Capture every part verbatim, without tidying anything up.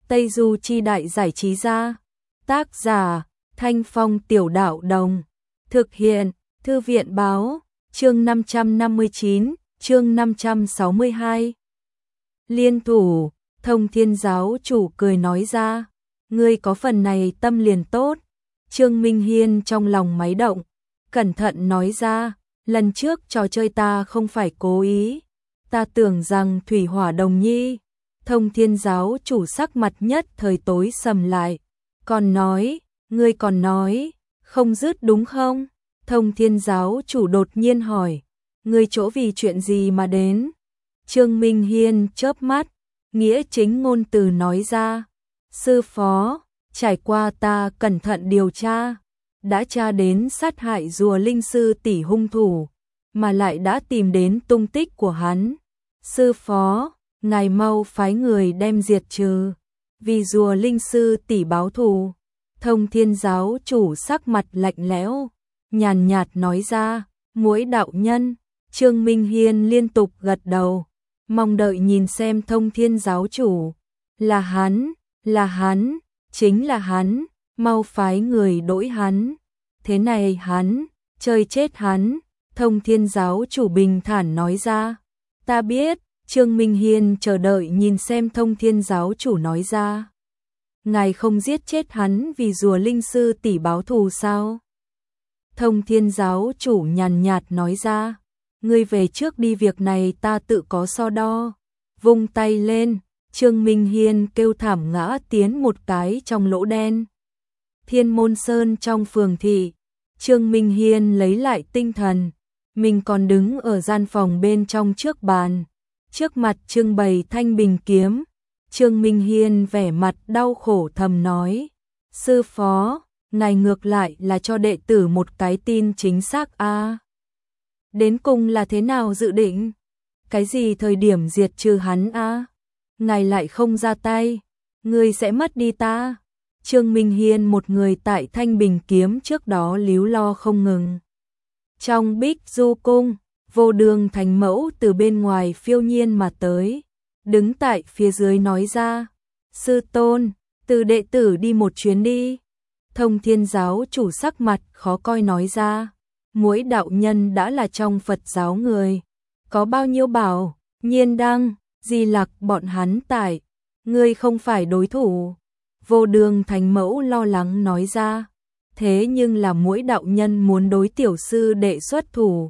Tây Du Chi Đại Giải Trí Gia. Tác giả Thanh Phong Tiểu Đạo Đồng. Thực hiện Thư viện Báo. Chương năm trăm năm mươi chín, chương năm trăm sáu mươi hai. Liên thủ. Thông Thiên giáo chủ cười nói ra, ngươi có phần này tâm liền tốt. Trương Minh Hiên trong lòng máy động, cẩn thận nói ra, lần trước trò chơi ta không phải cố ý, ta tưởng rằng thủy hỏa đồng nhi. Thông Thiên giáo chủ sắc mặt nhất thời tối sầm lại, còn nói, ngươi còn nói, không dứt đúng không? Thông Thiên giáo chủ đột nhiên hỏi, ngươi chỗ vì chuyện gì mà đến? Trương Minh Hiên chớp mắt, nghĩa chính ngôn từ nói ra, sư phó, trải qua ta cẩn thận điều tra, đã tra đến sát hại rùa linh sư tỷ hung thủ, mà lại đã tìm đến tung tích của hắn. Sư phó, ngài mau phái người đem diệt trừ, vì rùa linh sư tỷ báo thù. Thông Thiên giáo chủ sắc mặt lạnh lẽo, nhàn nhạt nói ra, Muỗi đạo nhân. Trương Minh Hiên liên tục gật đầu, mong đợi nhìn xem Thông Thiên giáo chủ. Là hắn, là hắn, chính là hắn, mau phái người đổi hắn. Thế này hắn, chơi chết hắn. Thông Thiên giáo chủ bình thản nói ra, ta biết. Trương Minh Hiên chờ đợi nhìn xem Thông Thiên giáo chủ nói ra, ngài không giết chết hắn vì rùa linh sư tỷ báo thù sao? Thông Thiên giáo chủ nhàn nhạt nói ra, ngươi về trước đi, việc này ta tự có so đo. Vung tay lên, Trương Minh Hiên kêu thảm ngã tiến một cái trong lỗ đen. Thiên Môn Sơn trong phường thị, Trương Minh Hiên lấy lại tinh thần, mình còn đứng ở gian phòng bên trong trước bàn. Trước mặt trưng bày thanh bình kiếm, Trương Minh Hiên vẻ mặt đau khổ thầm nói, sư phó, ngài ngược lại là cho đệ tử một cái tin chính xác a. À, đến cùng là thế nào dự định? Cái gì thời điểm diệt trừ hắn a? À, ngài lại không ra tay, ngươi sẽ mất đi ta. Trương Minh Hiên một người tại thanh bình kiếm trước đó líu lo không ngừng. Trong Bích Du cung, Vô Đường Thánh Mẫu từ bên ngoài phiêu nhiên mà tới, đứng tại phía dưới nói ra, sư tôn, từ đệ tử đi một chuyến đi. Thông Thiên giáo chủ sắc mặt khó coi nói ra, Muỗi đạo nhân đã là trong Phật giáo người, có bao nhiêu bảo, Nhiên Đăng, Di Lặc bọn hắn tại, ngươi không phải đối thủ. Vô Đường Thánh Mẫu lo lắng nói ra, thế nhưng là Muỗi đạo nhân muốn đối tiểu sư đệ xuất thủ.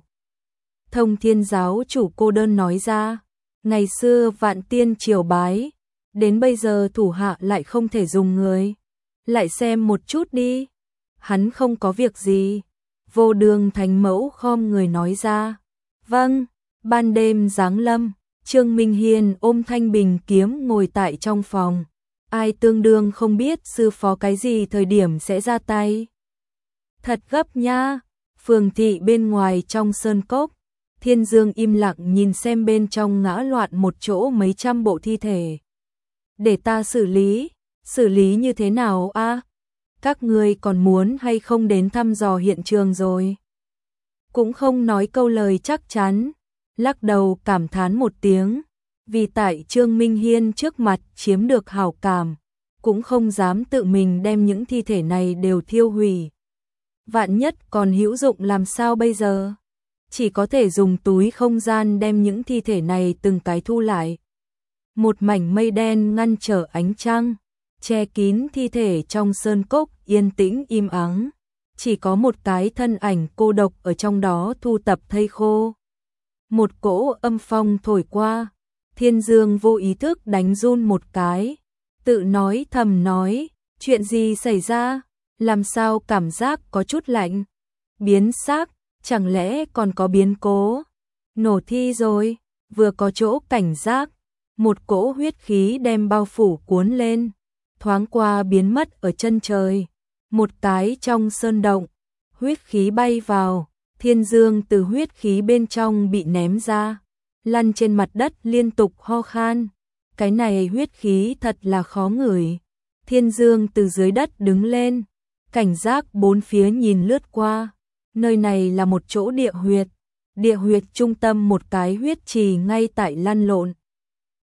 Thông Thiên giáo chủ cô đơn nói ra, ngày xưa vạn tiên triều bái, đến bây giờ thủ hạ lại không thể dùng người. Lại xem một chút đi, hắn không có việc gì. Vô Đường Thánh Mẫu khom người nói ra, vâng. Ban đêm giáng lâm, Trương Minh Hiên ôm thanh bình kiếm ngồi tại trong phòng. Ai tương đương không biết sư phó cái gì thời điểm sẽ ra tay. Thật gấp nha. Phường thị bên ngoài trong sơn cốc, Thiên Dương im lặng nhìn xem bên trong ngã loạn một chỗ mấy trăm bộ thi thể. Để ta xử lý, xử lý như thế nào a? À? Các ngươi còn muốn hay không đến thăm dò hiện trường rồi? Cũng không nói câu lời chắc chắn, lắc đầu cảm thán một tiếng, vì tại Trương Minh Hiên trước mặt chiếm được hảo cảm, cũng không dám tự mình đem những thi thể này đều thiêu hủy. Vạn nhất còn hữu dụng làm sao bây giờ? Chỉ có thể dùng túi không gian đem những thi thể này từng cái thu lại. Một mảnh mây đen ngăn trở ánh trăng, che kín thi thể trong sơn cốc yên tĩnh im ắng. Chỉ có một cái thân ảnh cô độc ở trong đó thu tập thây khô. Một cỗ âm phong thổi qua, Thiên Dương vô ý thức đánh run một cái, tự nói thầm nói, chuyện gì xảy ra, làm sao cảm giác có chút lạnh, biến sắc. Chẳng lẽ còn có biến cố? Nổ thi rồi, vừa có chỗ cảnh giác, một cỗ huyết khí đem bao phủ cuốn lên, thoáng qua biến mất ở chân trời. Một cái trong sơn động, huyết khí bay vào, Thiên Dương từ huyết khí bên trong bị ném ra, lăn trên mặt đất liên tục ho khan. Cái này huyết khí thật là khó ngửi. Thiên Dương từ dưới đất đứng lên, cảnh giác bốn phía nhìn lướt qua. Nơi này là một chỗ địa huyệt, địa huyệt trung tâm một cái huyết trì ngay tại lăn lộn.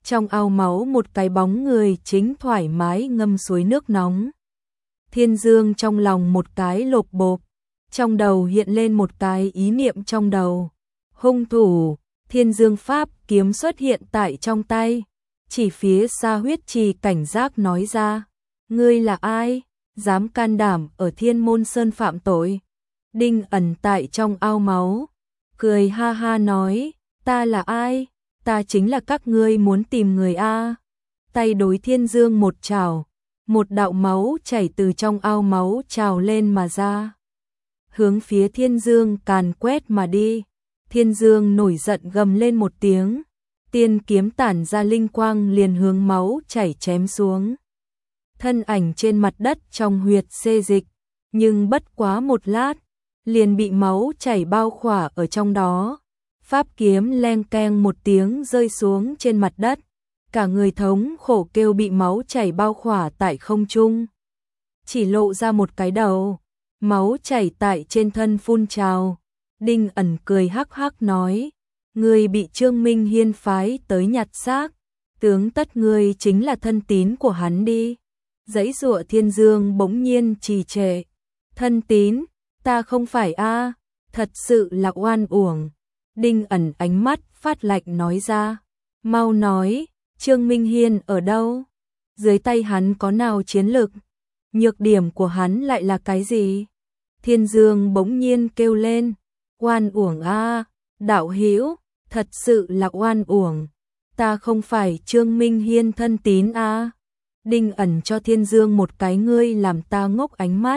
Trong ao máu một cái bóng người chính thoải mái ngâm suối nước nóng. Thiên Dương trong lòng một cái lộp bộp, trong đầu hiện lên một cái ý niệm trong đầu. Hung thủ, Thiên Dương pháp kiếm xuất hiện tại trong tay, chỉ phía xa huyết trì cảnh giác nói ra, ngươi là ai, dám can đảm ở Thiên Môn Sơn phạm tội. Đinh Ẩn tại trong ao máu, cười ha ha nói, ta là ai, ta chính là các ngươi muốn tìm người a. Tay đối Thiên Dương một chảo, một đạo máu chảy từ trong ao máu trào lên mà ra, hướng phía Thiên Dương càn quét mà đi. Thiên Dương nổi giận gầm lên một tiếng, tiên kiếm tản ra linh quang liền hướng máu chảy chém xuống. Thân ảnh trên mặt đất trong huyệt xê dịch, nhưng bất quá một lát, liền bị máu chảy bao khỏa ở trong đó. Pháp kiếm leng keng một tiếng rơi xuống trên mặt đất, cả người thống khổ kêu bị máu chảy bao khỏa tại không trung. Chỉ lộ ra một cái đầu, máu chảy tại trên thân phun trào. Đinh Ẩn cười hắc hắc nói, ngươi bị Trương Minh Hiên phái tới nhặt xác, tướng tất ngươi chính là thân tín của hắn đi. Giãy giụa Thiên Dương bỗng nhiên trì trệ, thân tín, ta không phải a, thật sự là oan uổng. Đinh Ẩn ánh mắt phát lạnh nói ra, mau nói, Trương Minh Hiên ở đâu? Dưới tay hắn có nào chiến lực? Nhược điểm của hắn lại là cái gì? Thiên Dương bỗng nhiên kêu lên, oan uổng a, đạo hữu, thật sự là oan uổng. Ta không phải Trương Minh Hiên thân tín a. Đinh Ẩn cho Thiên Dương một cái ngươi làm ta ngốc ánh mắt.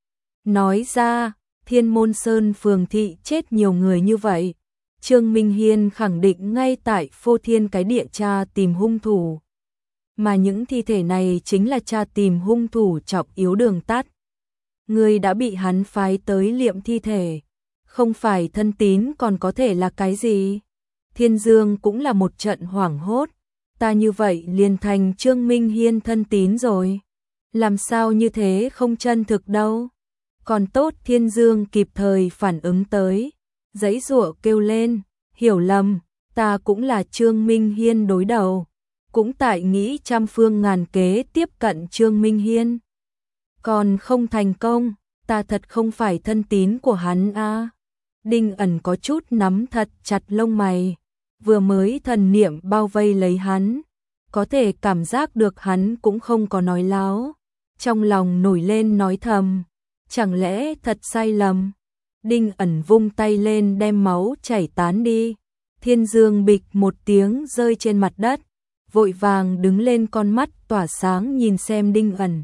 Nói ra, Thiên Môn Sơn phường thị chết nhiều người như vậy, Trương Minh Hiên khẳng định ngay tại Phô Thiên cái địa tra tìm hung thủ. Mà những thi thể này chính là tra tìm hung thủ trọng yếu đường tắt. Ngươi đã bị hắn phái tới liệm thi thể, không phải thân tín còn có thể là cái gì? Thiên Dương cũng là một trận hoảng hốt, ta như vậy liền thành Trương Minh Hiên thân tín rồi. Làm sao như thế không chân thực đâu. Còn tốt Thiên Dương kịp thời phản ứng tới, giãy giụa kêu lên, hiểu lầm, ta cũng là Trương Minh Hiên đối đầu, cũng tại nghĩ trăm phương ngàn kế tiếp cận Trương Minh Hiên. Còn không thành công, ta thật không phải thân tín của hắn a. Đinh Ẩn có chút nắm thật chặt lông mày, vừa mới thần niệm bao vây lấy hắn, có thể cảm giác được hắn cũng không có nói láo, trong lòng nổi lên nói thầm, chẳng lẽ thật sai lầm. Đinh Ẩn vung tay lên đem máu chảy tán đi, Thiên Dương bịch một tiếng rơi trên mặt đất, vội vàng đứng lên con mắt tỏa sáng nhìn xem Đinh Ẩn.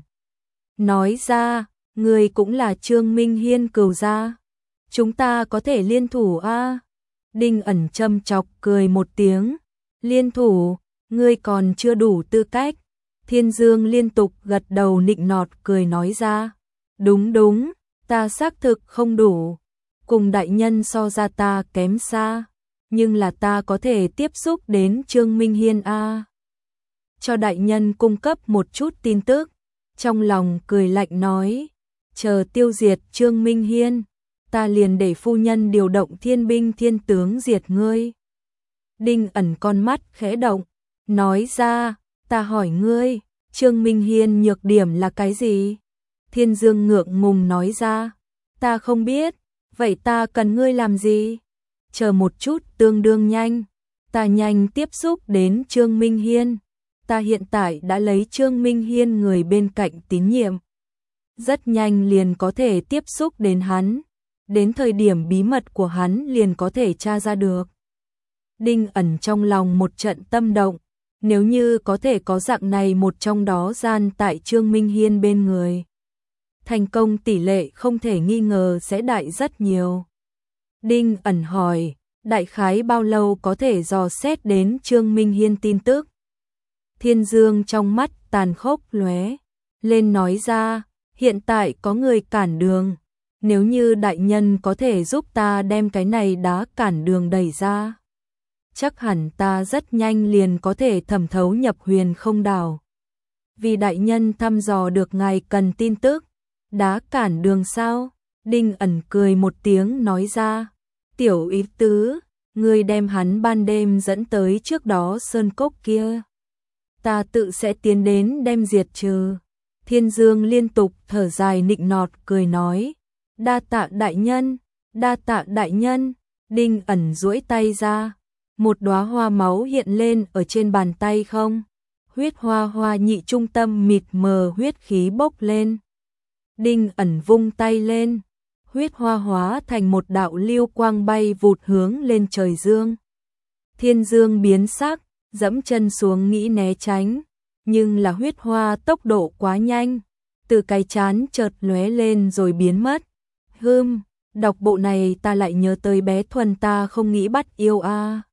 Nói ra, người cũng là Trương Minh Hiên cừu gia, chúng ta có thể liên thủ a. Đinh Ẩn châm chọc cười một tiếng, liên thủ, ngươi còn chưa đủ tư cách. Thiên Dương liên tục gật đầu nịnh nọt cười nói ra, đúng đúng, ta xác thực không đủ, cùng đại nhân so ra ta kém xa, nhưng là ta có thể tiếp xúc đến Trương Minh Hiên a. Cho đại nhân cung cấp một chút tin tức, trong lòng cười lạnh nói, chờ tiêu diệt Trương Minh Hiên, ta liền để phu nhân điều động thiên binh thiên tướng diệt ngươi. Đinh Ẩn con mắt khẽ động, nói ra, ta hỏi ngươi, Trương Minh Hiên nhược điểm là cái gì? Thiên Dương ngượng ngùng nói ra, ta không biết, vậy ta cần ngươi làm gì? Chờ một chút tương đương nhanh, ta nhanh tiếp xúc đến Trương Minh Hiên, ta hiện tại đã lấy Trương Minh Hiên người bên cạnh tín nhiệm, rất nhanh liền có thể tiếp xúc đến hắn, đến thời điểm bí mật của hắn liền có thể tra ra được. Đinh Ẩn trong lòng một trận tâm động, nếu như có thể có dạng này một trong đó gian tại Trương Minh Hiên bên người, thành công tỷ lệ không thể nghi ngờ sẽ đại rất nhiều. Đinh Ẩn hỏi, đại khái bao lâu có thể dò xét đến Trương Minh Hiên tin tức? Thiên Dương trong mắt tàn khốc lóe lên nói ra, hiện tại có người cản đường, nếu như đại nhân có thể giúp ta đem cái này đá cản đường đẩy ra, chắc hẳn ta rất nhanh liền có thể thẩm thấu nhập Huyền Không Đảo. Vì đại nhân thăm dò được ngài cần tin tức, đá cản đường sao? Đinh Ẩn cười một tiếng nói ra, tiểu ý tứ, ngươi đem hắn ban đêm dẫn tới trước đó sơn cốc kia, ta tự sẽ tiến đến đem diệt trừ. Thiên Dương liên tục thở dài nịnh nọt cười nói, đa tạ đại nhân, đa tạ đại nhân. Đinh Ẩn duỗi tay ra, một đóa hoa máu hiện lên ở trên bàn tay không. Huyết hoa hoa nhị trung tâm mịt mờ huyết khí bốc lên. Đinh Ẩn vung tay lên, huyết hoa hóa thành một đạo lưu quang bay vụt hướng lên trời dương. Thiên Dương biến sắc, dẫm chân xuống nghĩ né tránh, nhưng là huyết hoa tốc độ quá nhanh, từ cái chán chợt lóe lên rồi biến mất. Hừm, đọc bộ này ta lại nhớ tới bé Thuần ta không nghĩ bắt yêu a. À.